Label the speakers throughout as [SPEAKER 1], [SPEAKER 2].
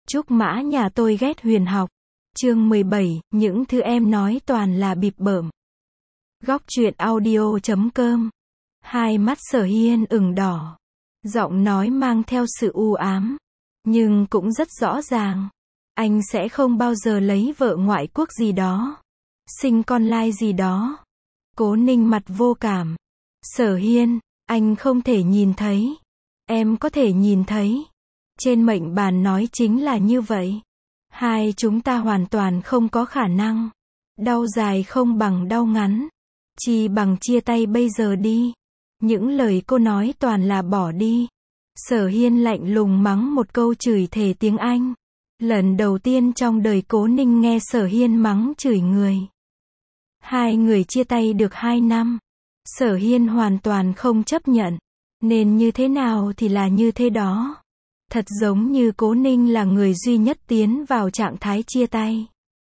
[SPEAKER 1] Trúc Mã nhà tôi ghét huyền học. Chương 17, những thứ em nói toàn là bịp bợm. Góc truyện audio.com. Hai mắt Sở Hiên ửng đỏ. Giọng nói mang theo sự u ám. Nhưng cũng rất rõ ràng. Anh sẽ không bao giờ lấy vợ ngoại quốc gì đó. Sinh con lai gì đó. Cố Ninh mặt vô cảm. Sở Hiên, anh không thể nhìn thấy. Em có thể nhìn thấy. Trên mệnh bàn nói chính là như vậy. Hai chúng ta hoàn toàn không có khả năng. Đau dài không bằng đau ngắn. Chi bằng chia tay bây giờ đi. Những lời cô nói toàn là bỏ đi. Sở Hiên lạnh lùng mắng một câu chửi thề tiếng Anh. Lần đầu tiên trong đời Cố Ninh nghe Sở Hiên mắng chửi người. Hai người chia tay được 2 năm. Sở Hiên hoàn toàn không chấp nhận. Nên như thế nào thì là như thế đó. Thật giống như Cố Ninh là người duy nhất tiến vào trạng thái chia tay.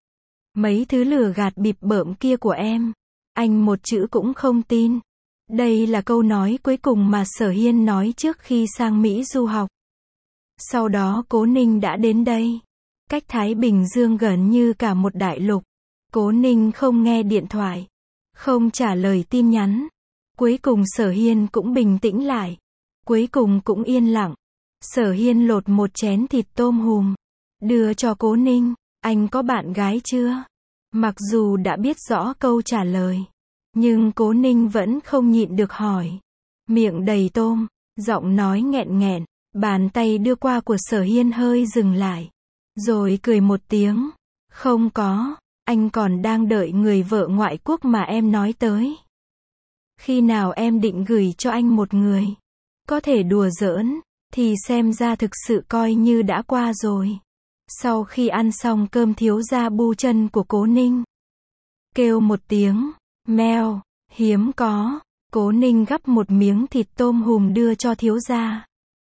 [SPEAKER 1] Mấy thứ lừa gạt bịp bợm kia của em, anh một chữ cũng không tin. Đây là câu nói cuối cùng mà Sở Hiên nói trước khi sang Mỹ du học. Sau đó Cố Ninh đã đến đây. Cách Thái Bình Dương gần như cả một đại lục. Cố Ninh không nghe điện thoại, không trả lời tin nhắn. Cuối cùng Sở Hiên cũng bình tĩnh lại. Cuối cùng cũng yên lặng. Sở Hiên lột một chén thịt tôm hùm, đưa cho Cố Ninh. Anh có bạn gái chưa? Mặc dù đã biết rõ câu trả lời, nhưng Cố Ninh vẫn không nhịn được hỏi. Miệng đầy tôm, giọng nói nghẹn nghẹn, bàn tay đưa qua của Sở Hiên hơi dừng lại. Rồi cười một tiếng. Không có, anh còn đang đợi người vợ ngoại quốc mà em nói tới. Khi nào em định gửi cho anh một người? Có thể đùa giỡn, thì xem ra thực sự coi như đã qua rồi. Sau khi ăn xong cơm thiếu gia bu chân của Cố Ninh. Kêu một tiếng, meo, hiếm có. Cố Ninh gắp một miếng thịt tôm hùm đưa cho thiếu gia.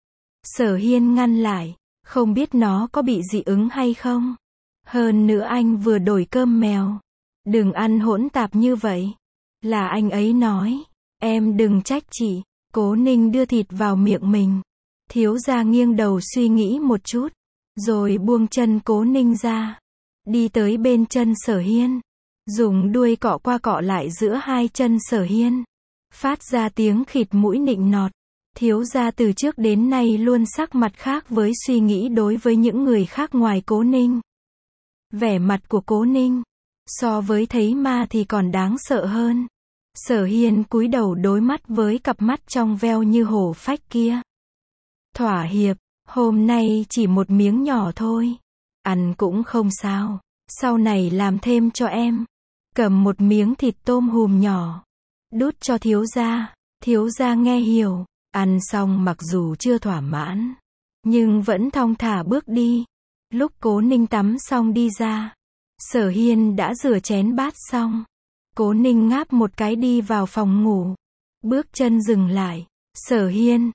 [SPEAKER 1] Sở Hiên ngăn lại, không biết nó có bị dị ứng hay không. Hơn nữa anh vừa đổi cơm mèo. Đừng ăn hỗn tạp như vậy. Là anh ấy nói. Em đừng trách chị. Cố Ninh đưa thịt vào miệng mình. Thiếu gia nghiêng đầu suy nghĩ một chút, rồi buông chân Cố Ninh ra, đi tới bên chân Sở Hiên, dùng đuôi cọ qua cọ lại giữa hai chân Sở Hiên, phát ra tiếng khịt mũi nịnh nọt. Thiếu gia từ trước đến nay luôn sắc mặt khác với suy nghĩ đối với những người khác ngoài Cố Ninh. Vẻ mặt của Cố Ninh, so với thấy ma thì còn đáng sợ hơn. Sở Hiên cúi đầu đối mắt với cặp mắt trong veo như hổ phách kia. Thỏa hiệp, hôm nay chỉ một miếng nhỏ thôi. Ăn cũng không sao, sau này làm thêm cho em. Cầm một miếng thịt tôm hùm nhỏ, đút cho thiếu gia nghe hiểu. Ăn xong mặc dù chưa thỏa mãn, nhưng vẫn thong thả bước đi. Lúc Cố Ninh tắm xong đi ra, Sở Hiên đã rửa chén bát xong. Cố Ninh ngáp một cái đi vào phòng ngủ. Bước chân dừng lại. Sở Hiên,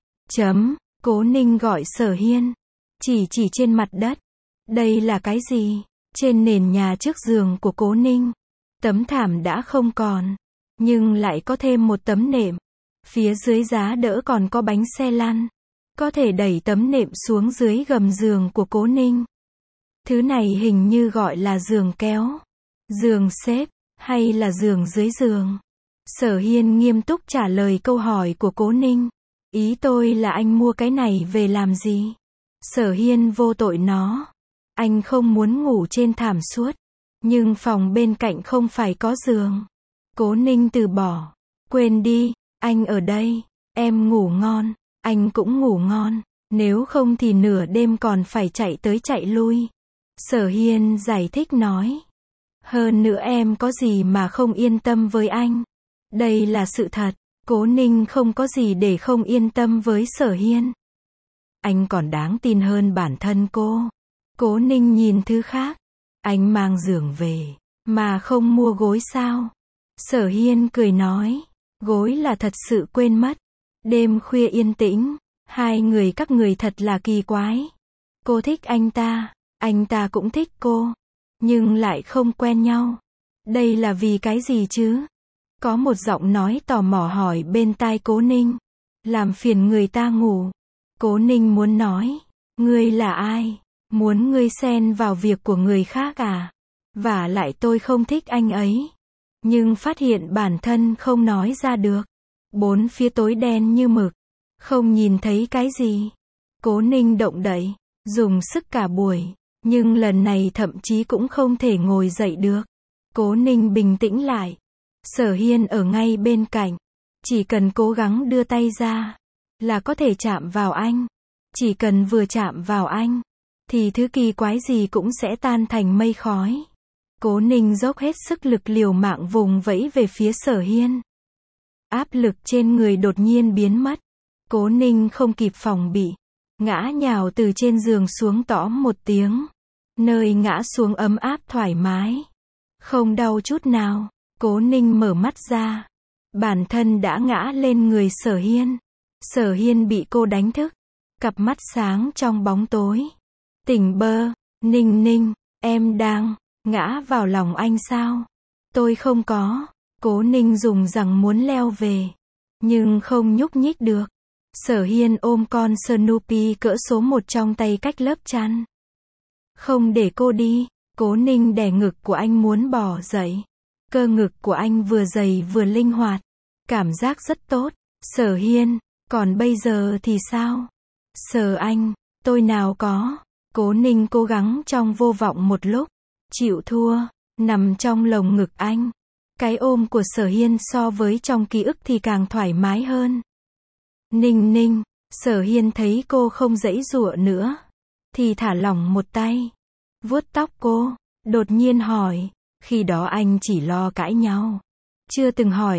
[SPEAKER 1] Cố Ninh gọi Sở Hiên. Chỉ trên mặt đất. Đây là cái gì? Trên nền nhà trước giường của Cố Ninh, tấm thảm đã không còn, nhưng lại có thêm một tấm nệm. Phía dưới giá đỡ còn có bánh xe lăn. Có thể đẩy tấm nệm xuống dưới gầm giường của Cố Ninh. Thứ này hình như gọi là giường kéo, giường xếp, hay là giường dưới giường. Sở Hiên nghiêm túc trả lời câu hỏi của Cố Ninh. Ý tôi là anh mua cái này về làm gì? Sở Hiên vô tội nó. Anh không muốn ngủ trên thảm suốt. Nhưng phòng bên cạnh không phải có giường. Cố Ninh từ bỏ. Quên đi, anh ở đây. Em ngủ ngon, anh cũng ngủ ngon. Nếu không thì nửa đêm còn phải chạy tới chạy lui. Sở Hiên giải thích nói. Hơn nữa em có gì mà không yên tâm với anh? Đây là sự thật. Cố Ninh không có gì để không yên tâm với Sở Hiên. Anh còn đáng tin hơn bản thân cô. Cố Ninh nhìn thứ khác. Anh mang giường về, mà không mua gối sao? Sở Hiên cười nói. Gối là thật sự quên mất. Đêm khuya yên tĩnh, hai người các người thật là kỳ quái. Cô thích anh ta cũng thích cô. Nhưng lại không quen nhau. Đây là vì cái gì chứ? Có một giọng nói tò mò hỏi bên tai Cố Ninh. Làm phiền người ta ngủ. Cố Ninh muốn nói. Ngươi là ai? Muốn ngươi xen vào việc của người khác à? Vả lại tôi không thích anh ấy. Nhưng phát hiện bản thân không nói ra được. Bốn phía tối đen như mực. Không nhìn thấy cái gì. Cố Ninh động đậy, dùng sức cả buổi. Nhưng lần này thậm chí cũng không thể ngồi dậy được. Cố Ninh bình tĩnh lại. Sở Hiên ở ngay bên cạnh. Chỉ cần cố gắng đưa tay ra, là có thể chạm vào anh. Chỉ cần vừa chạm vào anh, thì thứ kỳ quái gì cũng sẽ tan thành mây khói. Cố Ninh dốc hết sức lực liều mạng vùng vẫy về phía Sở Hiên. Áp lực trên người đột nhiên biến mất. Cố Ninh không kịp phòng bị. Ngã nhào từ trên giường xuống tõm một tiếng. Nơi ngã xuống ấm áp thoải mái. Không đau chút nào. Cố Ninh mở mắt ra. Bản thân đã ngã lên người Sở Hiên. Sở Hiên bị cô đánh thức. Cặp mắt sáng trong bóng tối. Tỉnh bơ. Ninh Ninh, em đang ngã vào lòng anh sao? Tôi không có. Cố Ninh dùng rằng muốn leo về. Nhưng không nhúc nhích được. Sở Hiên ôm con Snoopy cỡ số 1 trong tay cách lớp chăn. Không để cô đi. Cố Ninh đè ngực của anh muốn bò dậy. Cơ ngực của anh vừa dày vừa linh hoạt. Cảm giác rất tốt. Sở Hiên, còn bây giờ thì sao? Sở anh, tôi nào có. Cố Ninh cố gắng trong vô vọng một lúc. Chịu thua, nằm trong lồng ngực anh. Cái ôm của Sở Hiên so với trong ký ức thì càng thoải mái hơn. Ninh Ninh, Sở Hiên thấy cô không giãy giụa nữa. Thì thả lỏng một tay. Vuốt tóc cô, đột nhiên hỏi. Khi đó anh chỉ lo cãi nhau. Chưa từng hỏi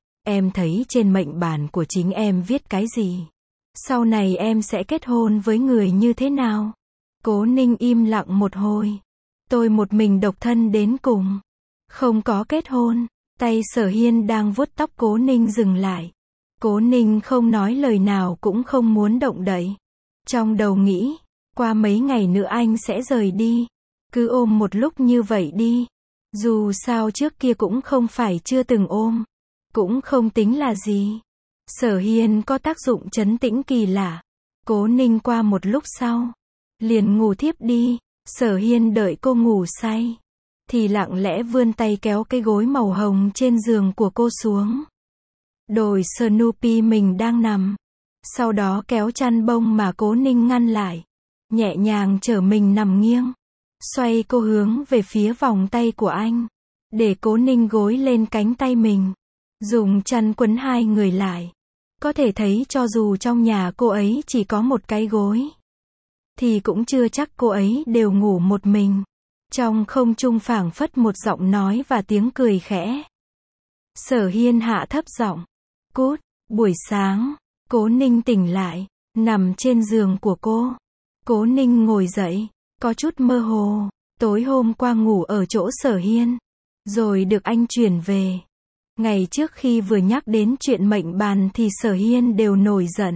[SPEAKER 1] em thấy trên mệnh bàn của chính em viết cái gì? Sau này em sẽ kết hôn với người như thế nào? Cố Ninh im lặng một hồi. Tôi một mình độc thân đến cùng. Không có kết hôn. Tay Sở Hiên đang vuốt tóc Cố Ninh dừng lại. Cố Ninh không nói lời nào cũng không muốn động đậy. Trong đầu nghĩ, qua mấy ngày nữa anh sẽ rời đi. Cứ ôm một lúc như vậy đi. Dù sao trước kia cũng không phải chưa từng ôm. Cũng không tính là gì. Sở Hiên có tác dụng trấn tĩnh kỳ lạ. Cố Ninh qua một lúc sau. Liền ngủ thiếp đi. Sở Hiên đợi cô ngủ say. Thì lặng lẽ vươn tay kéo cái gối màu hồng trên giường của cô xuống. Đồi Snoopy mình đang nằm. Sau đó kéo chăn bông mà Cố Ninh ngăn lại. Nhẹ nhàng chở mình nằm nghiêng. Xoay cô hướng về phía vòng tay của anh. Để Cố Ninh gối lên cánh tay mình. Dùng chăn quấn hai người lại. Có thể thấy cho dù trong nhà cô ấy chỉ có một cái gối. Thì cũng chưa chắc cô ấy đều ngủ một mình. Trong không trung phảng phất một giọng nói và tiếng cười khẽ. Sở Hiên hạ thấp giọng. Cút, buổi sáng, Cố Ninh tỉnh lại, nằm trên giường của cô. Cố Ninh ngồi dậy, có chút mơ hồ. Tối hôm qua ngủ ở chỗ Sở Hiên. Rồi được anh chuyển về. Ngày trước khi vừa nhắc đến chuyện mệnh bàn thì Sở Hiên đều nổi giận.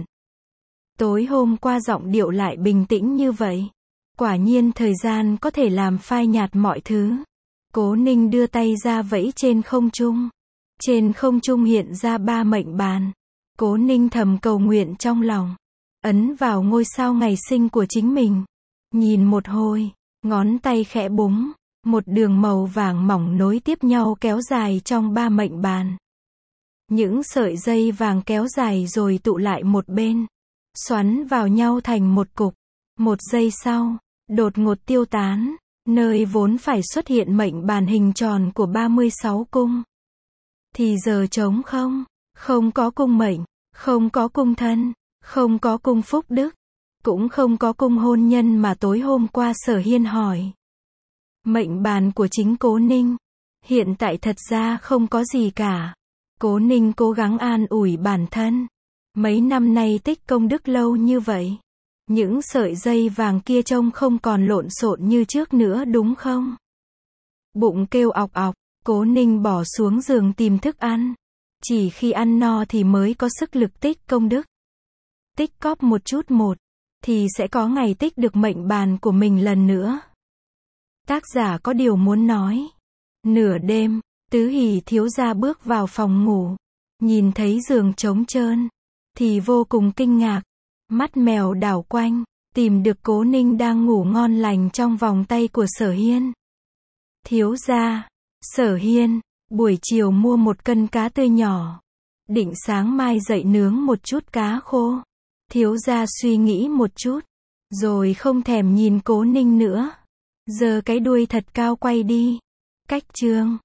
[SPEAKER 1] Tối hôm qua giọng điệu lại bình tĩnh như vậy. Quả nhiên thời gian có thể làm phai nhạt mọi thứ. Cố Ninh đưa tay ra vẫy trên không trung. Trên không trung hiện ra 3 mệnh bàn. Cố Ninh thầm cầu nguyện trong lòng. Ấn vào ngôi sao ngày sinh của chính mình. Nhìn một hồi, ngón tay khẽ búng. Một đường màu vàng mỏng nối tiếp nhau kéo dài trong 3 mệnh bàn. Những sợi dây vàng kéo dài rồi tụ lại một bên. Xoắn vào nhau thành một cục. Một giây sau, đột ngột tiêu tán. Nơi vốn phải xuất hiện mệnh bàn hình tròn của 36 cung. Thì giờ trống không. Không có cung mệnh. Không có cung thân. Không có cung phúc đức. Cũng không có cung hôn nhân mà tối hôm qua Sở Hiên hỏi. Mệnh bàn của chính Cố Ninh. Hiện tại thật ra không có gì cả. Cố Ninh cố gắng an ủi bản thân. Mấy năm nay tích công đức lâu như vậy. Những sợi dây vàng kia trông không còn lộn xộn như trước nữa đúng không? Bụng kêu ọc ọc, Cố Ninh bỏ xuống giường tìm thức ăn. Chỉ khi ăn no thì mới có sức lực tích công đức. Tích cóp một chút một, thì sẽ có ngày tích được mệnh bàn của mình lần nữa. Tác giả có điều muốn nói. Nửa đêm, Tứ Hỷ thiếu gia bước vào phòng ngủ. Nhìn thấy giường trống trơn. Thì vô cùng kinh ngạc. Mắt mèo đảo quanh. Tìm được Cố Ninh đang ngủ ngon lành trong vòng tay của Sở Hiên. Thiếu gia, Sở Hiên, buổi chiều mua 1 cân cá tươi nhỏ. Định sáng mai dậy nướng một chút cá khô. Thiếu gia suy nghĩ một chút, rồi không thèm nhìn Cố Ninh nữa. Giơ cái đuôi thật cao quay đi. Cách chương